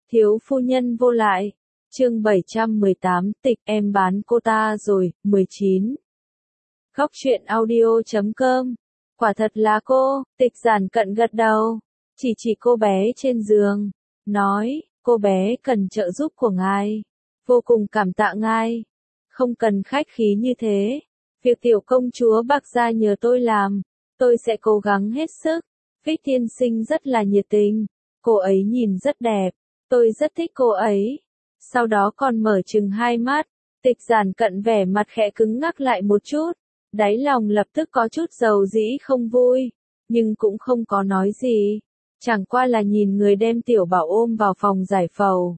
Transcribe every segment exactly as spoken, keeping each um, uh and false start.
Thiếu phu nhân vô lại. Chương bảy trăm mười tám, tịch em bán cô ta rồi. mười chín. Góc truyện audio chấm com. Quả thật là cô. Tịch Giản Cận gật đầu, chỉ chỉ cô bé trên giường, nói, cô bé cần trợ giúp của ngài. Vô cùng cảm tạ ngài. Không cần khách khí như thế. Việc tiểu công chúa Bạc Gia nhờ tôi làm, tôi sẽ cố gắng hết sức. Vích tiên sinh rất là nhiệt tình. Cô ấy nhìn rất đẹp. Tôi rất thích cô ấy. Sau đó còn mở trừng hai mắt. Tịch Giản Cận vẻ mặt khẽ cứng ngắc lại một chút. Đáy lòng lập tức có chút dầu dĩ không vui. Nhưng cũng không có nói gì. Chẳng qua là nhìn người đem tiểu bảo ôm vào phòng giải phẫu.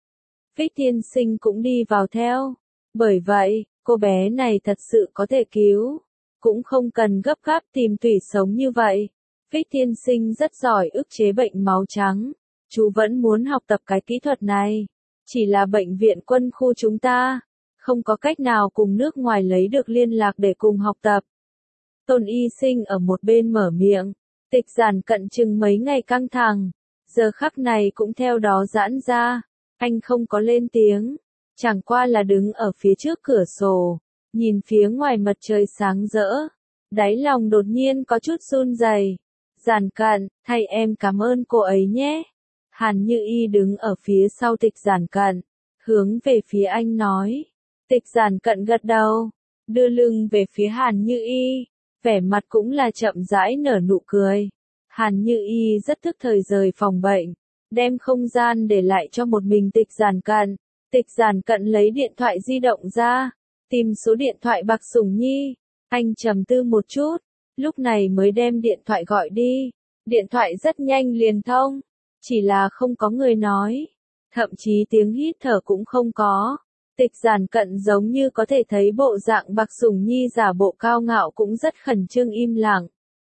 Vích tiên sinh cũng đi vào theo. Bởi vậy, cô bé này thật sự có thể cứu. Cũng không cần gấp gáp tìm tủy sống như vậy. Vích tiên sinh rất giỏi ức chế bệnh máu trắng. Chú vẫn muốn học tập cái kỹ thuật này. Chỉ là bệnh viện quân khu chúng ta không có cách nào cùng nước ngoài lấy được liên lạc để cùng học tập. Tôn Y Sinh ở một bên mở miệng. Tịch Giản Cận chừng mấy ngày căng thẳng. Giờ khắc này cũng theo đó giãn ra. Anh không có lên tiếng. Chẳng qua là đứng ở phía trước cửa sổ. Nhìn phía ngoài mặt trời sáng rỡ. Đáy lòng đột nhiên có chút run rẩy. Giản Cận, thay em cảm ơn cô ấy nhé. Hàn Như Y đứng ở phía sau Tịch Giản Cận. Hướng về phía anh nói. Tịch Giản Cận gật đầu. Đưa lưng về phía Hàn Như Y. Vẻ mặt cũng là chậm rãi nở nụ cười. Hàn Như Y rất tức thời rời phòng bệnh. Đem không gian để lại cho một mình Tịch Giản Cận. Tịch Giản Cận lấy điện thoại di động ra. Tìm số điện thoại Bạc Sủng Nhi. Anh trầm tư một chút. Lúc này mới đem điện thoại gọi đi. Điện thoại rất nhanh liền thông. Chỉ là không có người nói. Thậm chí tiếng hít thở cũng không có. Tịch Giản Cận giống như có thể thấy bộ dạng Bạc Sủng Nhi giả bộ cao ngạo cũng rất khẩn trương im lặng.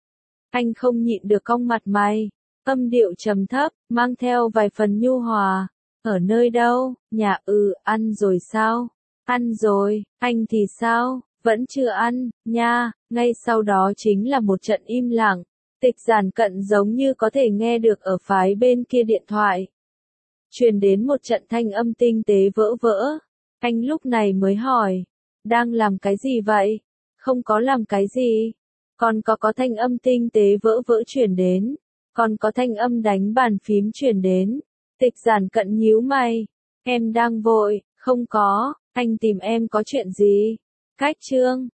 Anh không nhịn được cong mặt mày. Âm điệu trầm thấp, mang theo vài phần nhu hòa. Ở nơi đâu? Nhà ừ, ăn rồi sao? Ăn rồi, anh thì sao? Vẫn chưa ăn, nha. Ngay sau đó chính là một trận im lặng. Tịch Giản Cận giống như có thể nghe được ở phái bên kia điện thoại. Truyền đến một trận thanh âm tinh tế vỡ vỡ. Anh lúc này mới hỏi. Đang làm cái gì vậy? Không có làm cái gì. Còn có có thanh âm tinh tế vỡ vỡ truyền đến. Còn có thanh âm đánh bàn phím truyền đến. Tịch Giản Cận nhíu mày. Em đang vội, không có. Anh tìm em có chuyện gì? Cách chương.